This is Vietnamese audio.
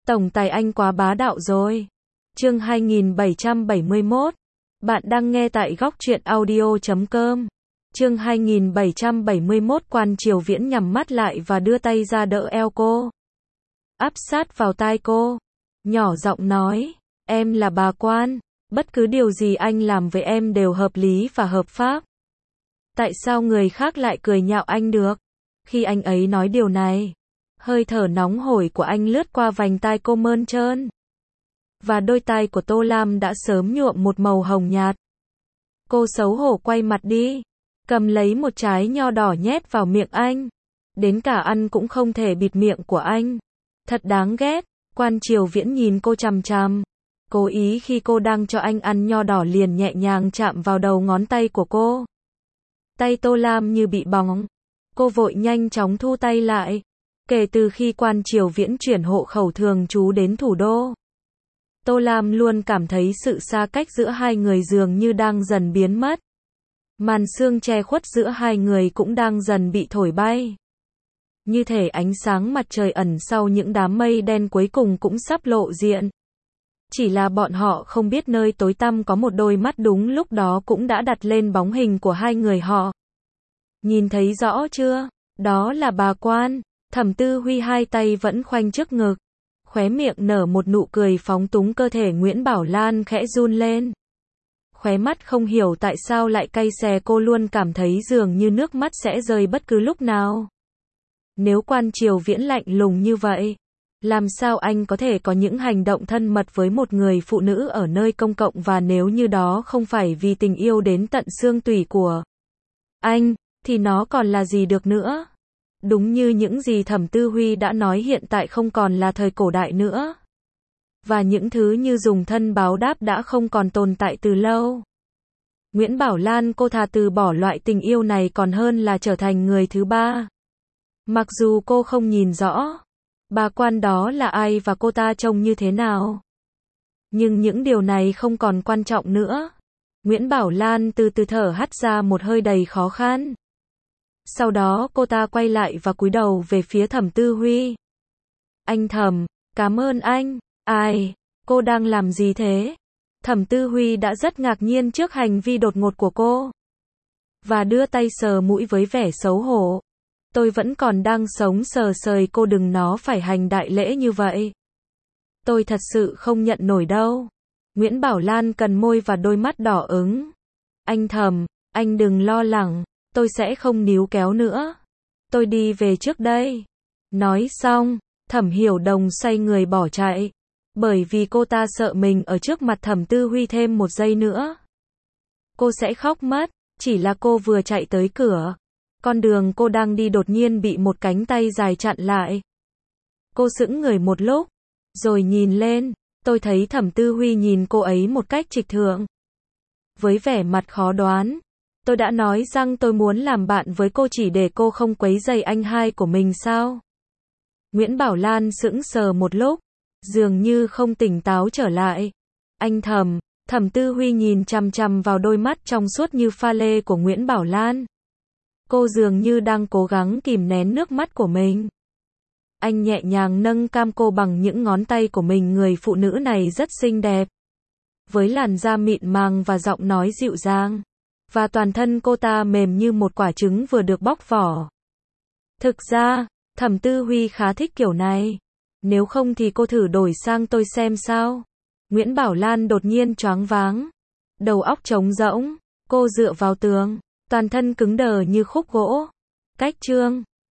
Tổng tài anh quá bá đạo rồi. Chương 2771. Bạn đang nghe tại góc truyện audio.com. Chương 2771. Quan Triều Viễn nhắm mắt lại và đưa tay ra đỡ eo cô. Áp sát vào tai cô. Nhỏ giọng nói, em là bà Quan. Bất cứ điều gì anh làm với em đều hợp lý và hợp pháp. Tại sao người khác lại cười nhạo anh được? Khi anh ấy nói điều này, hơi thở nóng hổi của anh lướt qua vành tai cô mơn trơn. Và đôi tai của Tô Lam đã sớm nhuộm một màu hồng nhạt. Cô xấu hổ quay mặt đi, cầm lấy một trái nho đỏ nhét vào miệng anh. Đến cả ăn cũng không thể bịt miệng của anh. Thật đáng ghét. Quan Triều Viễn nhìn cô chằm chằm. Cố ý khi cô đang cho anh ăn nho đỏ liền nhẹ nhàng chạm vào đầu ngón tay của cô. Tay Tô Lam như bị bỏng. Cô vội nhanh chóng thu tay lại. Kể từ khi Quan Triều Viễn chuyển hộ khẩu thường trú đến thủ đô, Tô Lam luôn cảm thấy sự xa cách giữa hai người dường như đang dần biến mất. Màn sương che khuất giữa hai người cũng đang dần bị thổi bay. Như thể ánh sáng mặt trời ẩn sau những đám mây đen cuối cùng cũng sắp lộ diện. Chỉ là bọn họ không biết nơi tối tăm có một đôi mắt đúng lúc đó cũng đã đặt lên bóng hình của hai người họ. Nhìn thấy rõ chưa? Đó là bà Quan. Thẩm Tư Huy hai tay vẫn khoanh trước ngực. Khóe miệng nở một nụ cười phóng túng, cơ thể Nguyễn Bảo Lan khẽ run lên. Khóe mắt không hiểu tại sao lại cay xè, cô luôn cảm thấy dường như nước mắt sẽ rơi bất cứ lúc nào. Nếu Quan Triều Viễn lạnh lùng như vậy, làm sao anh có thể có những hành động thân mật với một người phụ nữ ở nơi công cộng, và nếu như đó không phải vì tình yêu đến tận xương tủy của anh, thì nó còn là gì được nữa? Đúng như những gì Thẩm Tư Huy đã nói, hiện tại không còn là thời cổ đại nữa. Và những thứ như dùng thân báo đáp đã không còn tồn tại từ lâu. Nguyễn Bảo Lan, cô thà từ bỏ loại tình yêu này còn hơn là trở thành người thứ ba. Mặc dù cô không nhìn rõ bà Quan đó là ai và cô ta trông như thế nào, nhưng những điều này không còn quan trọng nữa. Nguyễn Bảo Lan từ từ thở hắt ra một hơi đầy khó khăn. Sau đó cô ta quay lại và cúi đầu về phía Thẩm Tư Huy. Anh Thẩm, cảm ơn anh. Ai? Cô đang làm gì thế? Thẩm Tư Huy đã rất ngạc nhiên trước hành vi đột ngột của cô, và đưa tay sờ mũi với vẻ xấu hổ. Tôi vẫn còn đang sống, sờ sời, cô đừng nó phải hành đại lễ như vậy. Tôi thật sự không nhận nổi đâu. Nguyễn Bảo Lan cần môi và đôi mắt đỏ ửng. Anh Thẩm, anh đừng lo lắng, tôi sẽ không níu kéo nữa. Tôi đi về trước đây. Nói xong, Thẩm Hiểu Đồng xoay người bỏ chạy. Bởi vì cô ta sợ mình ở trước mặt Thẩm Tư Huy thêm một giây nữa, cô sẽ khóc mất. Chỉ là cô vừa chạy tới cửa, con đường cô đang đi đột nhiên bị một cánh tay dài chặn lại. Cô sững người một lúc, rồi nhìn lên. Tôi thấy Thẩm Tư Huy nhìn cô ấy một cách trịch thượng, với vẻ mặt khó đoán. Tôi đã nói rằng tôi muốn làm bạn với cô chỉ để cô không quấy rầy anh hai của mình sao? Nguyễn Bảo Lan sững sờ một lúc, dường như không tỉnh táo trở lại. Anh Thẩm, Thẩm Tư Huy nhìn chằm chằm vào đôi mắt trong suốt như pha lê của Nguyễn Bảo Lan. Cô dường như đang cố gắng kìm nén nước mắt của mình. Anh nhẹ nhàng nâng cam cô bằng những ngón tay của mình. Người phụ nữ này rất xinh đẹp, với làn da mịn màng và giọng nói dịu dàng. Và toàn thân cô ta mềm như một quả trứng vừa được bóc vỏ. Thực ra, Thẩm Tư Huy khá thích kiểu này. Nếu không thì cô thử đổi sang tôi xem sao. Nguyễn Bảo Lan đột nhiên choáng váng, đầu óc trống rỗng. Cô dựa vào tường, toàn thân cứng đờ như khúc gỗ. Cách chương